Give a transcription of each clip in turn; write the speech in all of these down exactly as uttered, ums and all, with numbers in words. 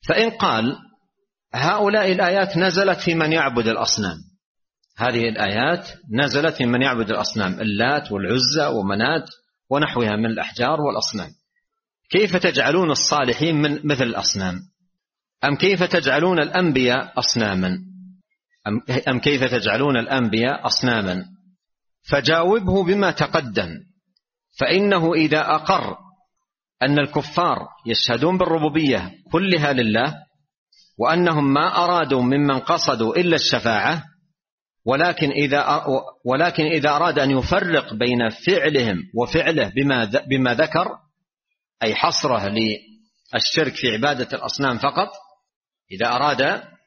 فإن قال هؤلاء الآيات نزلت في من يعبد الأصنام، هذه الآيات نزلت في من يعبد الأصنام، اللات والعزى ومنات ونحوها من الأحجار والأصنام، كيف تجعلون الصالحين من مثل الأصنام؟ أم كيف تجعلون الأنبياء أصناما؟ أم كيف تجعلون الأنبياء أصناما؟ فجاوبه بما تقدم، فإنه إذا أقر أن الكفار يشهدون بالربوبية كلها لله، وأنهم ما أرادوا ممن قصدوا إلا الشفاعة، ولكن إذا ولكن إذا أراد أن يفرق بين فعلهم وفعله بما بما ذكر، أي حصره للشرك في عبادة الأصنام فقط، إذا أراد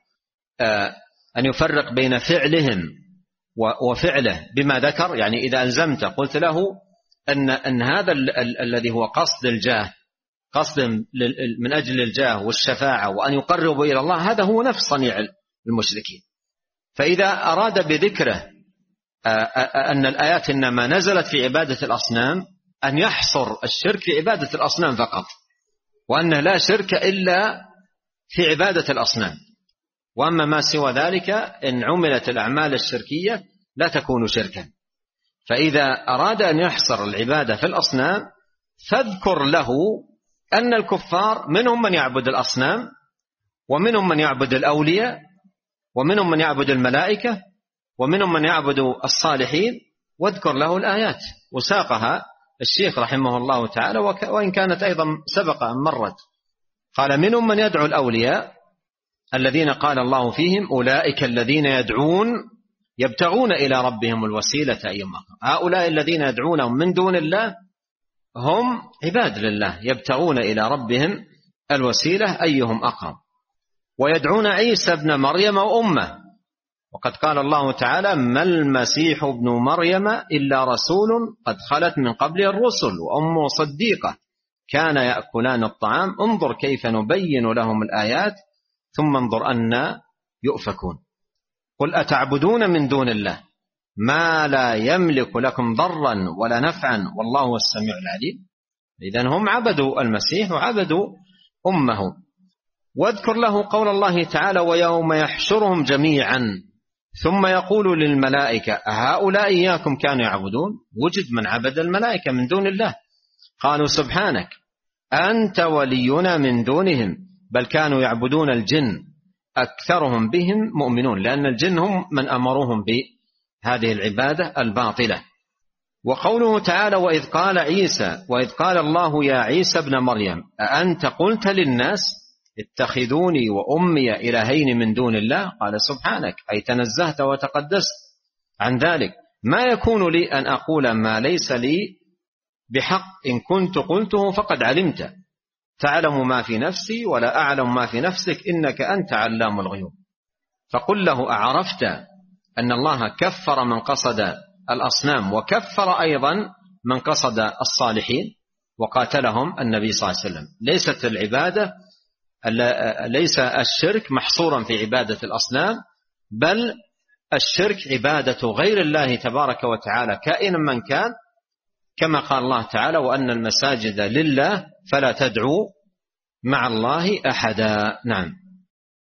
أن يفرق بين فعلهم وفعله بما ذكر، يعني إذا ألزمت قلت له أن أن هذا الذي هو قصد الجاه، قصد من أجل الجاه والشفاعة وأن يقربوا إلى الله، هذا هو نفس صنيع المشركين. فإذا أراد بذكره أن الآيات إنما نزلت في عبادة الأصنام، أن يحصر الشرك في عبادة الأصنام فقط، وأنه لا شرك إلا في عبادة الأصنام، وأما ما سوى ذلك إن عملت الأعمال الشركية لا تكون شركا. فإذا أراد أن يحصر العبادة في الأصنام فاذكر له أن الكفار منهم من يعبد الأصنام، ومنهم من يعبد الأولياء، ومنهم من يعبد الملائكة، ومنهم من يعبد الصالحين، واذكر له الآيات. وساقها الشيخ رحمه الله تعالى، وإن كانت أيضا سبق أن مرت. قال منهم من يدعو الأولياء الذين قال الله فيهم أولئك الذين يدعون يبتغون إلى ربهم الوسيلة أيهم أقرب. هؤلاء الذين يدعونهم من دون الله هم عباد لله يبتغون إلى ربهم الوسيلة أيهم أقرب، ويدعون عيسى ابن مريم وأمه، وقد قال الله تعالى ما المسيح ابن مريم إلا رسول قد خلت من قبله الرسل وأمه صديقة كان يأكلان الطعام انظر كيف نبين لهم الآيات ثم انظر أن يؤفكون. قل أتعبدون من دون الله ما لا يملك لكم ضرا ولا نفعا والله هو السميع العليم. إذن هم عبدوا المسيح وعبدوا أمه. واذكر له قول الله تعالى ويوم يحشرهم جميعا ثم يقول للملائكة هؤلاء إياكم كانوا يعبدون. وجد من عبد الملائكة من دون الله، قالوا سبحانك أنت ولينا من دونهم بل كانوا يعبدون الجن أكثرهم بهم مؤمنون، لأن الجن هم من أمروهم بهذه العبادة الباطلة. وقوله تعالى وإذ قال عيسى وإذ قال الله يا عيسى ابن مريم أأنت قلت للناس اتخذوني وأمي إلهين من دون الله قال سبحانك أي تنزهت وتقدست عن ذلك، ما يكون لي أن أقول ما ليس لي بحق إن كنت قلته فقد علمت تعلم ما في نفسي ولا أعلم ما في نفسك إنك أنت علام الغيوب. فقل له أعرفت أن الله كفر من قصد الأصنام وكفر أيضا من قصد الصالحين وقاتلهم النبي صلى الله عليه وسلم. ليست العبادة ليس الشرك محصورا في عبادة الأصنام، بل الشرك عبادة غير الله تبارك وتعالى كائنا من كان، كما قال الله تعالى وأن المساجد لله فلا تدعوا مع الله أحدا. نعم.